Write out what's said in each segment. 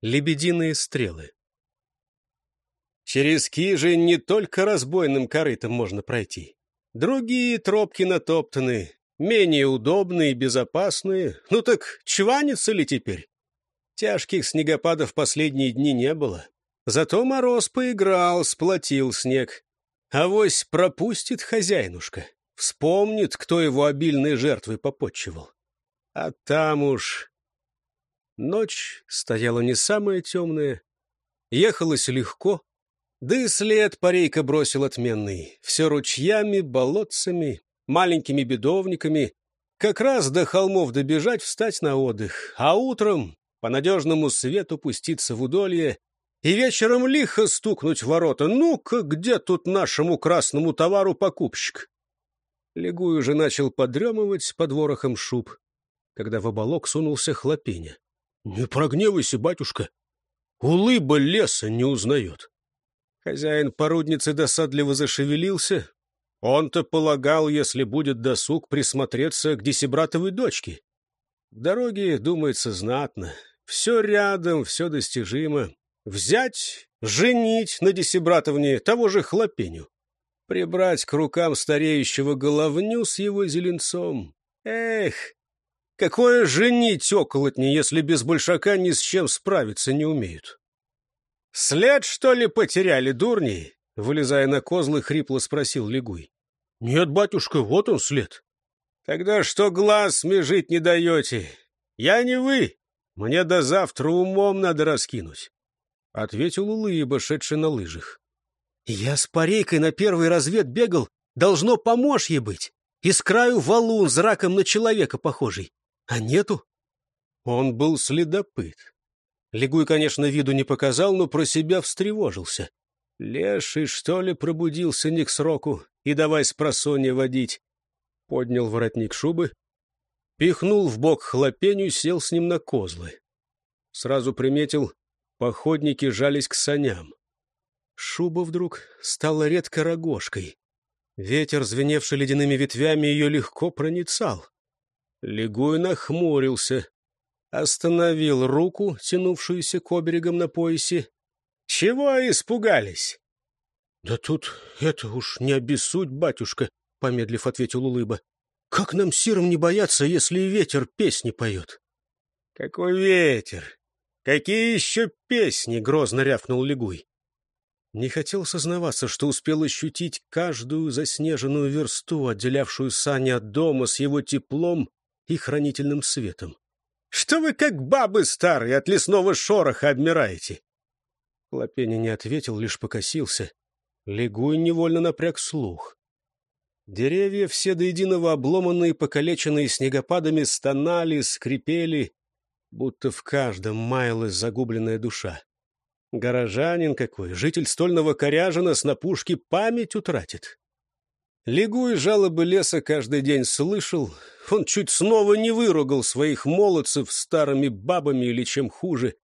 Лебединые стрелы. Через Кижи не только разбойным корытом можно пройти. Другие тропки натоптаны, менее удобные и безопасные. Ну так чванится ли теперь? Тяжких снегопадов последние дни не было. Зато мороз поиграл, сплотил снег. Авось пропустит хозяинушка, вспомнит, кто его обильной жертвой попотчевал. А там уж... Ночь стояла не самая темная, ехалось легко, да и след парейка бросил отменный. Все ручьями, болотцами, маленькими бедовниками. Как раз до холмов добежать, встать на отдых, а утром по надежному свету пуститься в удолье и вечером лихо стукнуть в ворота. Ну-ка, где тут нашему красному товару покупщик? Легуй уже начал подремывать под ворохом шуб, когда в оболок сунулся Хлопеня. — Не прогневайся, батюшка, улыба леса не узнает. Хозяин порудницы досадливо зашевелился. Он-то полагал, если будет досуг, присмотреться к десебратовой дочке. В дороге, думается, знатно. Все рядом, все достижимо. Взять, женить на десебратовне того же Хлопеню. Прибрать к рукам стареющего головню с его зеленцом. Эх, какое женить околотни, если без большака ни с чем справиться не умеют. «След, что ли, потеряли, дурни?» — вылезая на козлы, хрипло спросил Легуй. — Нет, батюшка, вот он след. — Тогда что глаз смежить не даете? Я не вы. Мне до завтра умом надо раскинуть. — ответил Улыба, шедший на лыжах. — Я с парейкой на первый развед бегал, должно помощье быть. И с краю валун с раком на человека похожий. А нету. Он был следопыт. Легуй, конечно, виду не показал, но про себя встревожился. Леший, что ли, пробудился не к сроку, и давай спросонья водить. Поднял воротник шубы, пихнул в бок Хлопеню, сел с ним на козлы. Сразу приметил, походники жались к саням. Шуба вдруг стала редко рогожкой. Ветер, звеневший ледяными ветвями, ее легко проницал. Легуй нахмурился, остановил руку, тянувшуюся к оберегам на поясе. — Чего испугались? — Да тут это уж не обессудь, батюшка, — помедлив ответил Улыба. — Как нам сиром не бояться, если и ветер песни поет? — Какой ветер? Какие еще песни? — грозно рявкнул Легуй. Не хотел сознаваться, что успел ощутить каждую заснеженную версту, отделявшую сани от дома с его теплом и хранительным светом. — Что вы, как бабы старые, от лесного шороха обмираете? Хлопеня не ответил, лишь покосился. Легуй невольно напряг слух. Деревья, все до единого обломанные, покалеченные снегопадами, стонали, скрипели, будто в каждом маялась загубленная душа. Горожанин какой, житель стольного Коряжина, с напушки память утратит. Легуй жалобы леса каждый день слышал. Он чуть снова не выругал своих молодцев старыми бабами или чем хуже.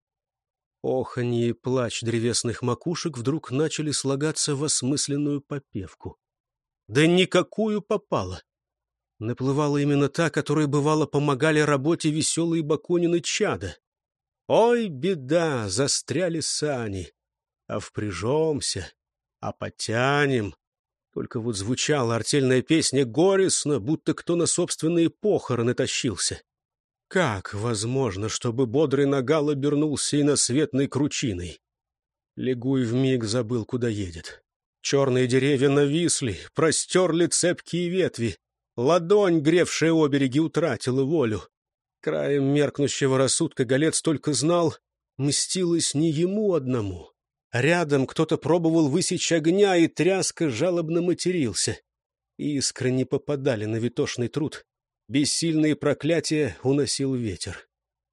Оханье и плач древесных макушек вдруг начали слагаться в осмысленную попевку. Да никакую попало. Наплывала именно та, которой, бывало, помогали работе веселые Бакунины чада. Ой, беда, застряли сани. А впряжемся, а потянем. Только вот звучала артельная песня горестно, будто кто на собственные похороны тащился. Как возможно, чтобы бодрый нагал обернулся иноцветной кручиной? Легуй вмиг забыл, куда едет. Черные деревья нависли, простерли цепкие ветви. Ладонь, гревшая обереги, утратила волю. Краем меркнущего рассудка голец только знал, мстилось не ему одному. Рядом кто-то пробовал высечь огня, и тряска жалобно матерился. Искры не попадали на витошный труд. Бессильные проклятия уносил ветер.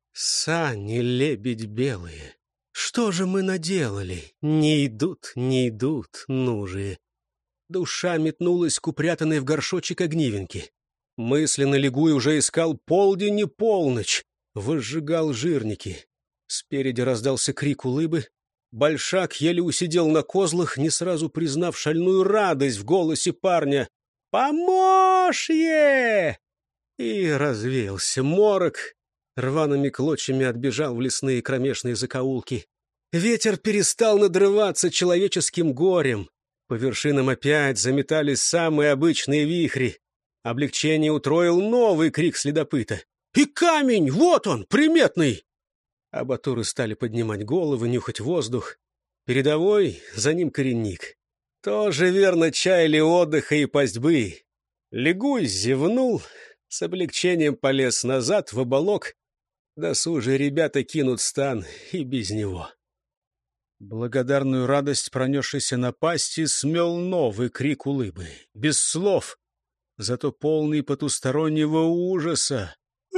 Сани, лебедь белые, что же мы наделали? Не идут, не идут, ну же. Душа метнулась к упрятанной в горшочек огнивенке. Мысленно Легуй уже искал полдень и полночь, возжигал жирники. Спереди раздался крик Улыбы. Большак еле усидел на козлах, не сразу признав шальную радость в голосе парня. «Помощье!» И развеялся морок, рваными клочьями отбежал в лесные кромешные закоулки. Ветер перестал надрываться человеческим горем. По вершинам опять заметались самые обычные вихри. Облегчение утроил новый крик следопыта. «И камень! Вот он, приметный!» Абатуры стали поднимать головы, нюхать воздух. Передовой, за ним коренник. Тоже верно чаяли отдыха и пастьбы. Лягуй зевнул, с облегчением полез назад в оболок. Досужие ребята кинут стан и без него. Благодарную радость, пронесшейся на пасти, смел новый крик улыбы. Без слов, зато полный потустороннего ужаса.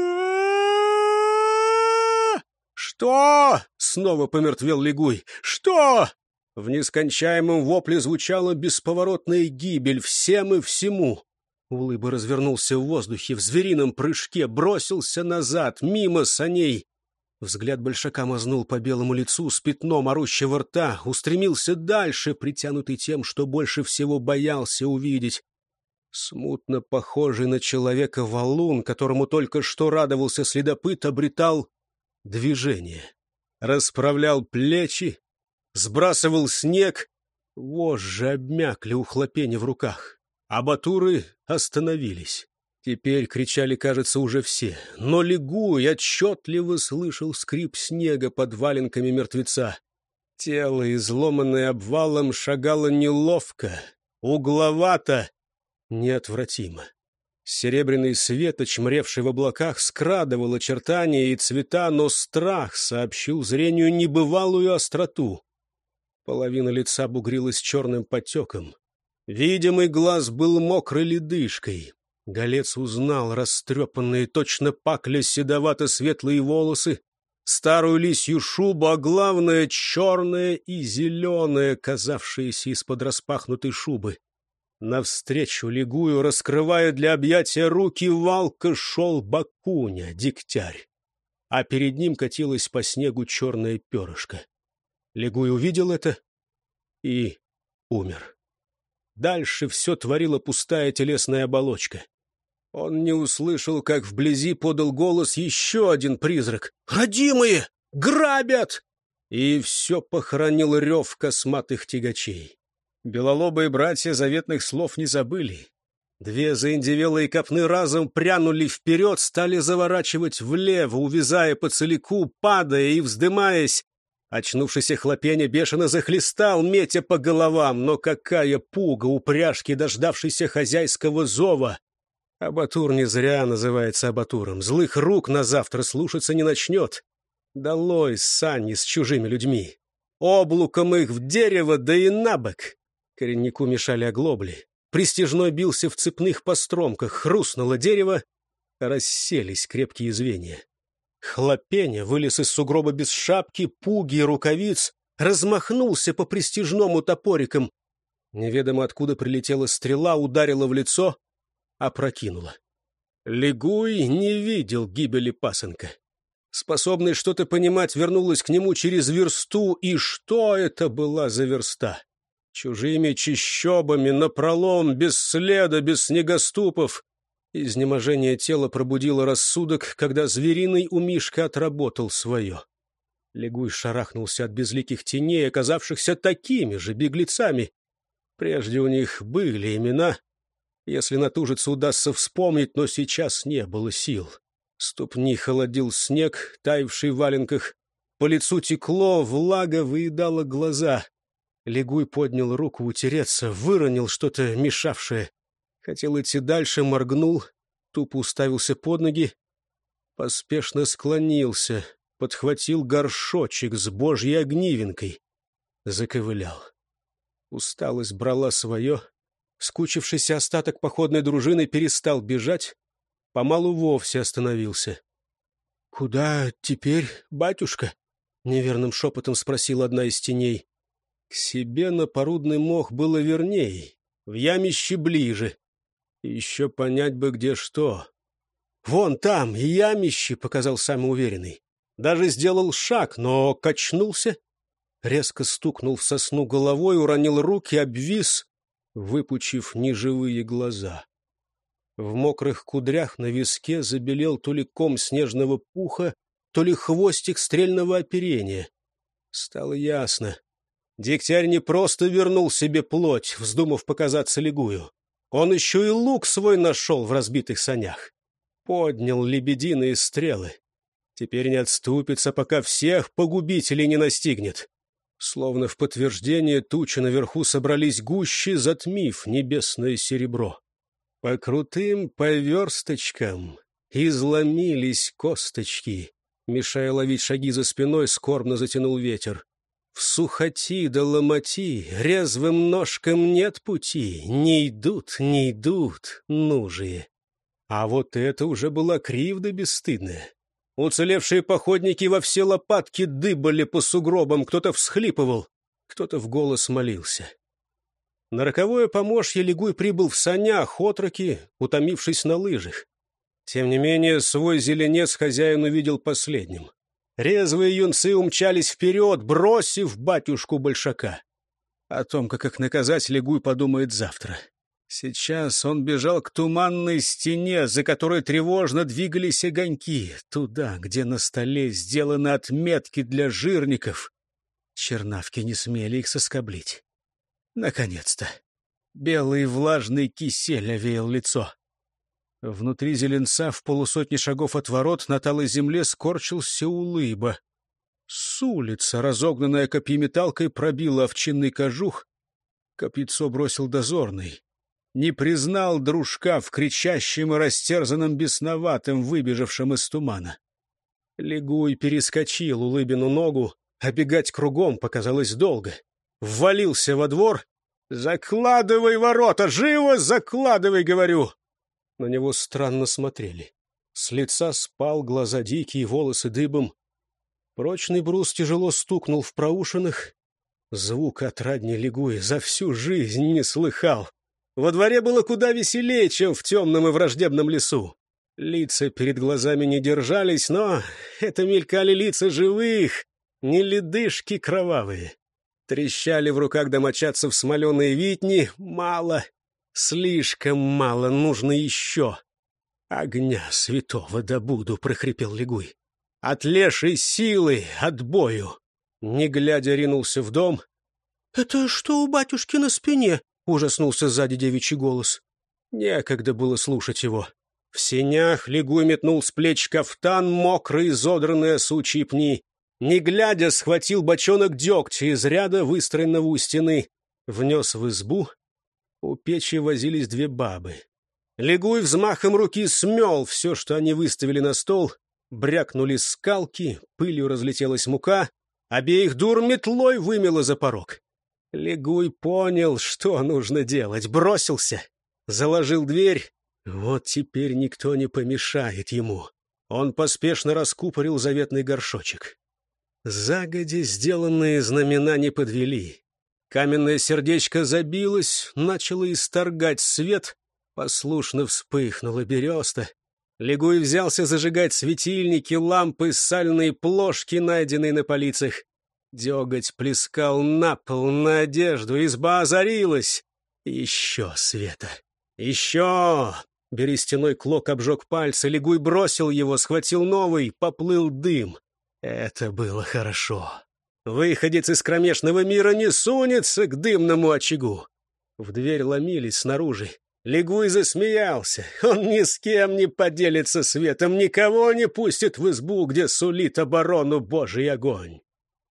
«Что?» — снова помертвел Лягуй. «Что?» В нескончаемом вопле звучала бесповоротная гибель всем и всему. Улыба развернулся в воздухе, в зверином прыжке, бросился назад, мимо саней. Взгляд большака мазнул по белому лицу с пятном орущего рта, устремился дальше, притянутый тем, что больше всего боялся увидеть. Смутно похожий на человека валун, которому только что радовался следопыт, обретал движение. Расправлял плечи, сбрасывал снег. Вожжи обмякли у хлопени в руках. Абатуры остановились. Теперь кричали, кажется, уже все. Но Лягуй отчетливо слышал скрип снега под валенками мертвеца. Тело, изломанное обвалом, шагало неловко, угловато, неотвратимо. Серебряный свет, очмревший в облаках, скрадывал очертания и цвета, но страх сообщил зрению небывалую остроту. Половина лица бугрилась черным потеком. Видимый глаз был мокрой ледышкой. Голец узнал растрепанные, точно пакля, седовато-светлые волосы, старую лисью шубу, а главное — черное и зеленое, казавшееся из-под распахнутой шубы. Навстречу Лягую, раскрывая для объятия руки, валко шел Бакуня, дегтярь, а перед ним катилась по снегу черное перышко. Лягуй увидел это и умер. Дальше все творила пустая телесная оболочка. Он не услышал, как вблизи подал голос еще один призрак. «Родимые! Грабят!» И все похоронил рев косматых тягачей. Белолобые братья заветных слов не забыли. Две заиндевелые копны разом прянули вперед, стали заворачивать влево, увязая по целику, падая и вздымаясь. Очнувшийся хлопеня бешено захлестал, метя по головам, но какая пуга упряжки, дождавшейся хозяйского зова! Абатур не зря называется абатуром. Злых рук на завтра слушаться не начнет. Долой сани с чужими людьми. Облуком их в дерево, да и набок. Кореннику мешали оглобли. Пристяжной бился в цепных постромках, хрустнуло дерево, расселись крепкие звенья. Хлопеня вылез из сугроба без шапки, пуги и рукавиц, размахнулся по пристяжному топориком. Неведомо откуда прилетела стрела, ударила в лицо, опрокинула. Лягуй не видел гибели пасынка. Способный что-то понимать, вернулась к нему через версту, и что это была за верста? Чужими чащобами, напролом, без следа, без снегоступов. Изнеможение тела пробудило рассудок, когда звериный у Мишка отработал свое. Лягуй шарахнулся от безликих теней, оказавшихся такими же беглецами. Прежде у них были имена. Если натужиться, удастся вспомнить, но сейчас не было сил. Ступни холодил снег, таявший в валенках. По лицу текло, влага выедала глаза. Лягуй поднял руку утереться, выронил что-то мешавшее. Хотел идти дальше, моргнул, тупо уставился под ноги. Поспешно склонился, подхватил горшочек с божьей огнивенкой. Заковылял. Усталость брала свое. Скучившийся остаток походной дружины перестал бежать. Помалу вовсе остановился. — Куда теперь, батюшка? — неверным шепотом спросила одна из теней. К себе на порудный мох было верней, в ямище ближе. Еще понять бы, где что. — Вон там, ямище, — показал самый уверенный. Даже сделал шаг, но качнулся. Резко стукнул в сосну головой, уронил руки, обвис, выпучив неживые глаза. В мокрых кудрях на виске забелел то ли ком снежного пуха, то ли хвостик стрельного оперения. Стало ясно. Дегтярь не просто вернул себе плоть, вздумав показаться Лигую. Он еще и лук свой нашел в разбитых санях. Поднял лебединые стрелы. Теперь не отступится, пока всех погубителей не настигнет. Словно в подтверждение тучи наверху собрались гущи, затмив небесное серебро. По крутым поверсточкам изломились косточки. Мешая ловить шаги за спиной, скорбно затянул ветер. В сухоти да ломоти резвым ножкам нет пути. Не идут, нужие. А вот это уже была кривда бесстыдная. Уцелевшие походники во все лопатки дыбали по сугробам, кто-то всхлипывал, кто-то в голос молился. На роковое помощье Лигуй прибыл в санях, отроки, утомившись на лыжах. Тем не менее, свой зеленец хозяин увидел последним. Резвые юнцы умчались вперед, бросив батюшку Большака. О том, как их наказать, Лигуй подумает завтра. Сейчас он бежал к туманной стене, за которой тревожно двигались огоньки, туда, где на столе сделаны отметки для жирников. Чернавки не смели их соскоблить. Наконец-то! Белый влажный кисель овеял лицо. Внутри зеленца, в полусотни шагов от ворот, на талой земле скорчился улыба. С улицы, разогнанная копьеметалкой, пробила овчинный кожух. Копьецо бросил дозорный. Не признал дружка в кричащем и растерзанном бесноватым, выбежавшем из тумана. Лигуй перескочил улыбину ногу, а бегать кругом показалось долго. Ввалился во двор. «Закладывай ворота! Живо закладывай, говорю!» На него странно смотрели. С лица спал, глаза дикие, волосы дыбом. Прочный брус тяжело стукнул в проушинах. Звук отрадней Лигуи за всю жизнь не слыхал. Во дворе было куда веселее, чем в темном и враждебном лесу. Лица перед глазами не держались, но это мелькали лица живых, не ледышки кровавые. Трещали в руках домочадцев смоленые витни. Мало, слишком мало, нужно еще. «Огня святого добуду», — прохрипел Лигуй. «От лешей силы, от бою». Не глядя, ринулся в дом. «Это что у батюшки на спине?» — ужаснулся сзади девичий голос. Некогда было слушать его. В сенях Лигуй метнул с плеч кафтан, мокрый, изодранные сучьи пни. Не глядя, схватил бочонок дегтя из ряда, выстроенного у стены. Внес в избу. У печи возились две бабы. Лигуй взмахом руки смел все, что они выставили на стол. Брякнули скалки, пылью разлетелась мука. Обеих дур метлой вымело за порог. Лигуй понял, что нужно делать. Бросился. Заложил дверь. Вот теперь никто не помешает ему. Он поспешно раскупорил заветный горшочек. Загоди сделанные знамена не подвели. Каменное сердечко забилось, начало исторгать свет. Послушно вспыхнула береста. Лигуй взялся зажигать светильники, лампы, сальные плошки, найденные на полицах. Деготь плескал на пол, на одежду, изба озарилась. Еще света. Еще! Берестяной клок обжег пальцы, Лигуй бросил его, схватил новый, поплыл дым. Это было хорошо. Выходец из кромешного мира не сунется к дымному очагу. В дверь ломились снаружи. Лигуй засмеялся. Он ни с кем не поделится светом, никого не пустит в избу, где сулит оборону Божий огонь.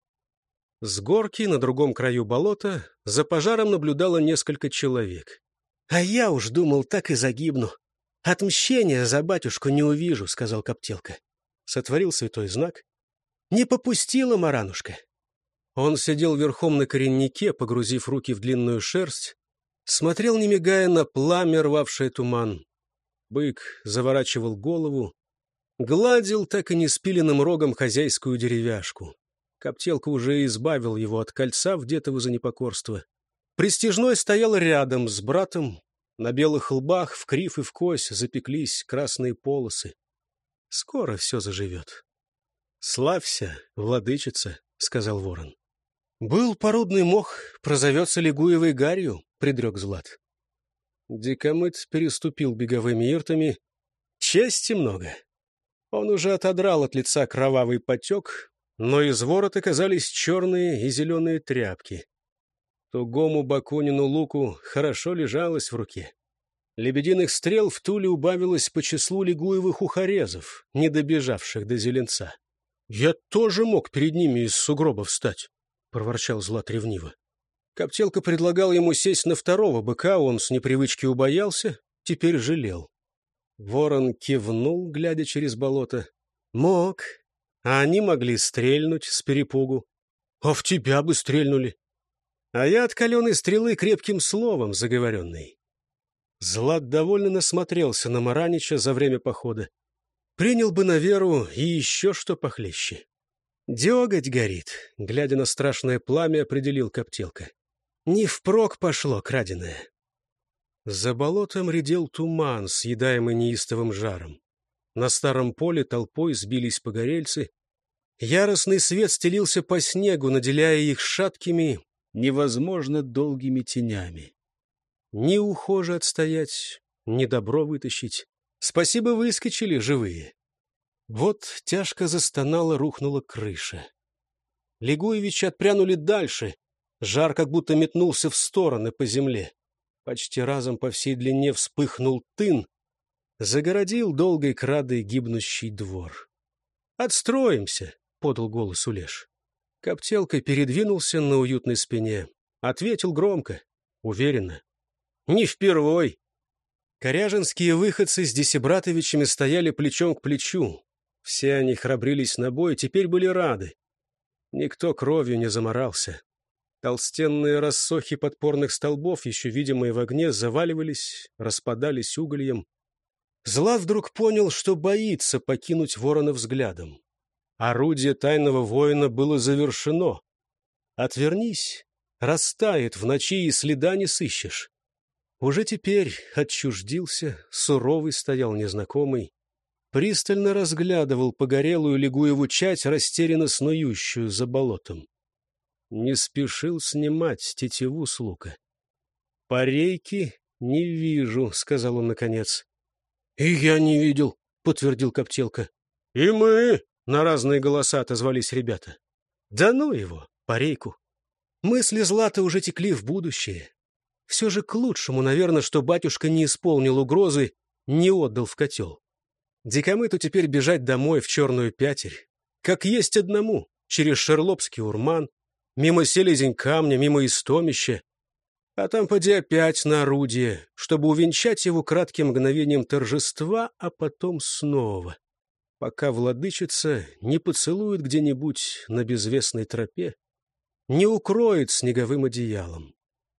С горки на другом краю болота за пожаром наблюдало несколько человек. «А я уж думал, так и загибну. Отмщения за батюшку не увижу», — сказал Коптелка. Сотворил святой знак. «Не попустила Маранушка». Он сидел верхом на кореннике, погрузив руки в длинную шерсть, смотрел, не мигая, на пламя, рвавшее туман. Бык заворачивал голову, гладил так и не спиленным рогом хозяйскую деревяшку. Коптелка уже избавил его от кольца, вдетого за непокорство. Престижной стоял рядом с братом. На белых лбах в крив и в кось запеклись красные полосы. Скоро все заживет. «Славься, владычица», — сказал ворон. «Был порудный мох, прозовется Лигуевой гарью», — предрек Злат. Дикомыт переступил беговыми иртами. Чести много. Он уже отодрал от лица кровавый потек, но из ворота казались черные и зеленые тряпки. Тугому Бакунину луку хорошо лежалось в руке. Лебединых стрел в Туле убавилось по числу лигуевых ухорезов, не добежавших до зеленца. — Я тоже мог перед ними из сугроба встать, — проворчал Злат ревниво. Коптелка предлагал ему сесть на второго быка, он с непривычки убоялся, теперь жалел. Ворон кивнул, глядя через болото. — Мог. А они могли стрельнуть с перепугу. — А в тебя бы стрельнули. А я от каленой стрелы крепким словом заговоренный. Злат довольно насмотрелся на Маранича за время похода. Принял бы на веру и еще что похлеще. Деготь горит, глядя на страшное пламя, определил Коптелка. Не впрок пошло краденое. За болотом редел туман, съедаемый неистовым жаром. На старом поле толпой сбились погорельцы. Яростный свет стелился по снегу, наделяя их шаткими, невозможно долгими тенями. Ни ухоже отстоять, ни добро вытащить. Спасибо, выскочили живые. Вот тяжко застонала, рухнула крыша. Лигуевичи отпрянули дальше. Жар как будто метнулся в стороны по земле. Почти разом по всей длине вспыхнул тын. Загородил долгой крадой гибнущий двор. «Отстроимся!» — подал голос Улеш. Коптелка передвинулся на уютной спине. Ответил громко, уверенно. «Не впервой!» Коряжинские выходцы с Десибратовичами стояли плечом к плечу. Все они храбрились на бой, теперь были рады. Никто кровью не заморался. Толстенные рассохи подпорных столбов, еще видимые в огне, заваливались, распадались угольем. Злат вдруг понял, что боится покинуть ворона взглядом. Орудие тайного воина было завершено. Отвернись, растает в ночи, и следа не сыщешь. Уже теперь отчуждился, суровый стоял незнакомый, пристально разглядывал погорелую Лигуеву чать, растерянно снующую за болотом. Не спешил снимать тетиву с лука. «Парейки не вижу», — сказал он наконец. «И я не видел», — подтвердил Коптелка. «И мы», — на разные голоса отозвались ребята. «Да ну его, парейку». Мысли Злата уже текли в будущее. Все же к лучшему, наверное, что батюшка не исполнил угрозы, не отдал в котел. Дикомыту теперь бежать домой в Черную Пятерь. Как есть одному, через Шерлопский урман, мимо селезень камня, мимо Истомища. А там поди опять на орудие, чтобы увенчать его кратким мгновением торжества, а потом снова, пока владычица не поцелует где-нибудь на безвестной тропе, не укроет снеговым одеялом.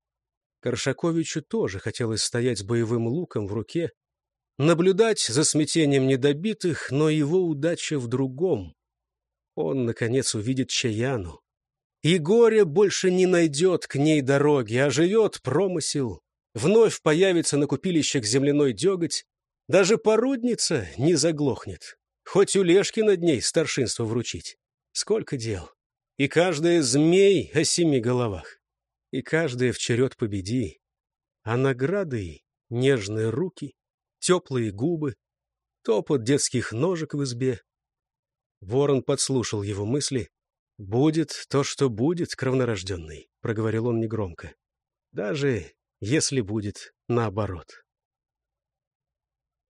Коршаковичу тоже хотелось стоять с боевым луком в руке, наблюдать за смятением недобитых, но его удача в другом. Он, наконец, увидит Чаяну. И горе больше не найдет к ней дороги, а живет промысел. Вновь появится на купилищах земляной деготь. Даже порудница не заглохнет. Хоть у Лешки над ней старшинство вручить. Сколько дел. И каждая змей о 7 головах. И каждая в черед победи. А наградой нежные руки, теплые губы, топот детских ножек в избе. Ворон подслушал его мысли. «Будет то, что будет, кровнорожденный», — проговорил он негромко. «Даже если будет наоборот».